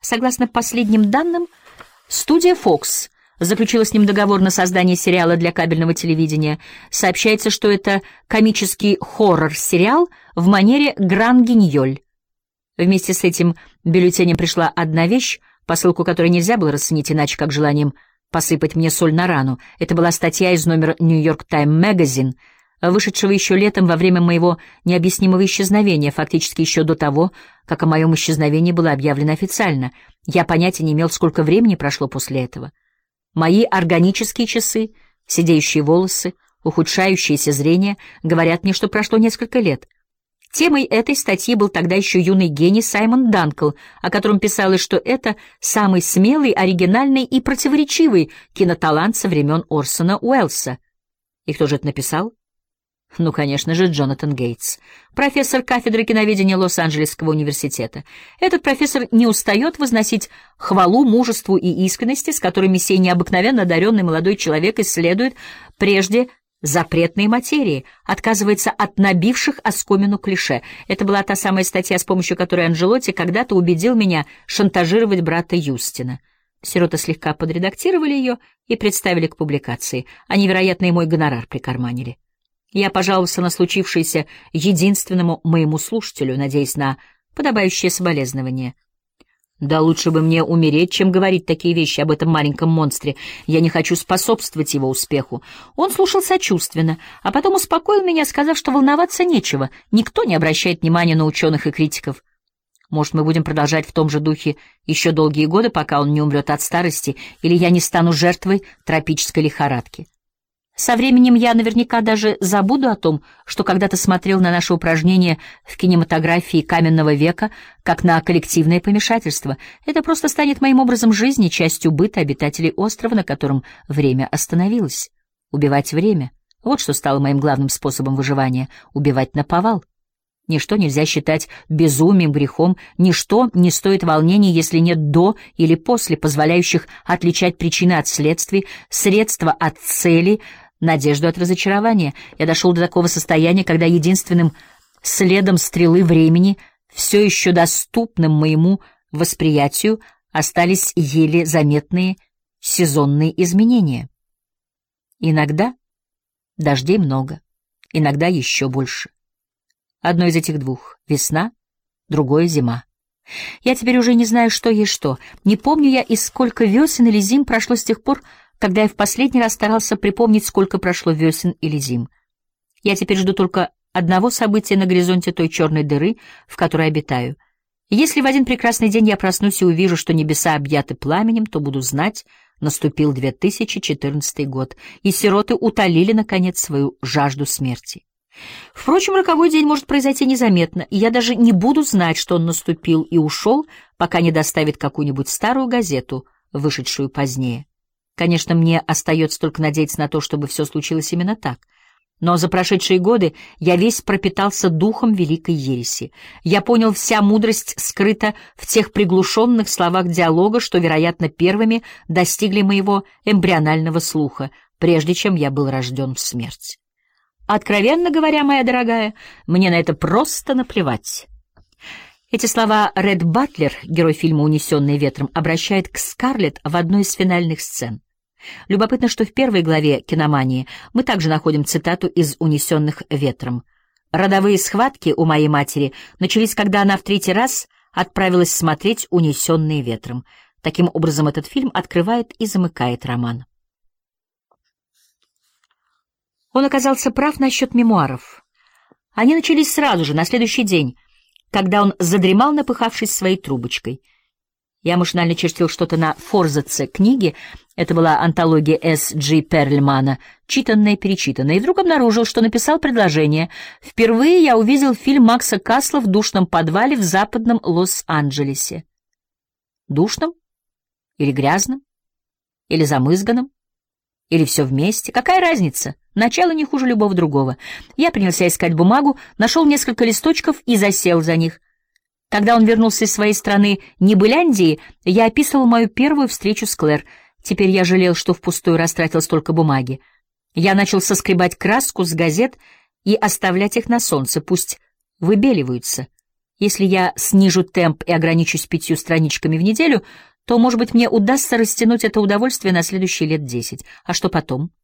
Согласно последним данным, студия Fox заключила с ним договор на создание сериала для кабельного телевидения. Сообщается, что это комический хоррор-сериал в манере «Гран-Гиньоль». Вместе с этим бюллетенем пришла одна вещь, посылку которой нельзя было расценить иначе, как желанием посыпать мне соль на рану. Это была статья из номера New York Times Magazine, вышедшего еще летом во время моего необъяснимого исчезновения, фактически еще до того, как о моем исчезновении было объявлено официально. Я понятия не имел, сколько времени прошло после этого. Мои органические часы, сидеющие волосы, ухудшающееся зрение говорят мне, что прошло несколько лет. Темой этой статьи был тогда еще юный гений Саймон Данкл, о котором писалось, что это самый смелый, оригинальный и противоречивый киноталант со времен Орсона Уэллса. И кто же это написал? Ну, конечно же, Джонатан Гейтс, профессор кафедры киноведения Лос-Анджелесского университета. Этот профессор не устает возносить хвалу мужеству и искренности, с которыми сей необыкновенно одаренный молодой человек исследует прежде запретные материи, отказывается от набивших оскомину клише. Это была та самая статья, с помощью которой Анджелотти когда-то убедил меня шантажировать брата Юстина. Сироты слегка подредактировали ее и представили к публикации. Они, вероятно, и мой гонорар прикарманили. Я пожаловался на случившееся единственному моему слушателю, надеясь на подобающее соболезнование. Да лучше бы мне умереть, чем говорить такие вещи об этом маленьком монстре. Я не хочу способствовать его успеху. Он слушал сочувственно, а потом успокоил меня, сказав, что волноваться нечего. Никто не обращает внимания на ученых и критиков. Может, мы будем продолжать в том же духе еще долгие годы, пока он не умрет от старости, или я не стану жертвой тропической лихорадки. Со временем я наверняка даже забуду о том, что когда-то смотрел на наши упражнения в кинематографии каменного века, как на коллективное помешательство. Это просто станет моим образом жизни, частью быта обитателей острова, на котором время остановилось. Убивать время — вот что стало моим главным способом выживания — убивать наповал. Ничто нельзя считать безумием, грехом, ничто не стоит волнений, если нет до или после, позволяющих отличать причины от следствий, средства от цели, надежду от разочарования. Я дошел до такого состояния, когда единственным следом стрелы времени, все еще доступным моему восприятию, остались еле заметные сезонные изменения. Иногда дождей много, иногда еще больше. Одно из этих двух — весна, другое — зима. Я теперь уже не знаю, что есть что. Не помню я, и сколько весен или зим прошло с тех пор, когда я в последний раз старался припомнить, сколько прошло весен или зим. Я теперь жду только одного события на горизонте той черной дыры, в которой обитаю. Если в один прекрасный день я проснусь и увижу, что небеса объяты пламенем, то буду знать, наступил 2014 год, и сироты утолили, наконец, свою жажду смерти. Впрочем, роковой день может произойти незаметно, и я даже не буду знать, что он наступил и ушел, пока не доставит какую-нибудь старую газету, вышедшую позднее. Конечно, мне остается только надеяться на то, чтобы все случилось именно так. Но за прошедшие годы я весь пропитался духом великой ереси. Я понял, вся мудрость скрыта в тех приглушенных словах диалога, что, вероятно, первыми достигли моего эмбрионального слуха, прежде чем я был рожден в смерть. Откровенно говоря, моя дорогая, мне на это просто наплевать. Эти слова Ред Батлер, герой фильма «Унесенный ветром», обращает к Скарлетт в одной из финальных сцен. Любопытно, что в первой главе «Киномании» мы также находим цитату из «Унесенных ветром». «Родовые схватки у моей матери начались, когда она в 3-й раз отправилась смотреть «Унесенные ветром». Таким образом, этот фильм открывает и замыкает роман. Он оказался прав насчет мемуаров. Они начались сразу же, на следующий день, когда он задремал, напыхавшись своей трубочкой. Я машинально чертил что-то на форзаце книги, это была антология С. Джи Перльмана, читанное-перечитанное, и вдруг обнаружил, что написал предложение. Впервые я увидел фильм Макса Касла в душном подвале в западном Лос-Анджелесе. Душном? Или грязном? Или замызганном? Или все вместе? Какая разница? Начало не хуже любого другого. Я принялся искать бумагу, нашел несколько листочков и засел за них. Когда он вернулся из своей страны Небыляндии, я описывал мою первую встречу с Клэр. Теперь я жалел, что впустую растратил столько бумаги. Я начал соскребать краску с газет и оставлять их на солнце, пусть выбеливаются. Если я снижу темп и ограничусь 5 страничками в неделю, то, может быть, мне удастся растянуть это удовольствие на следующие лет 10. А что потом?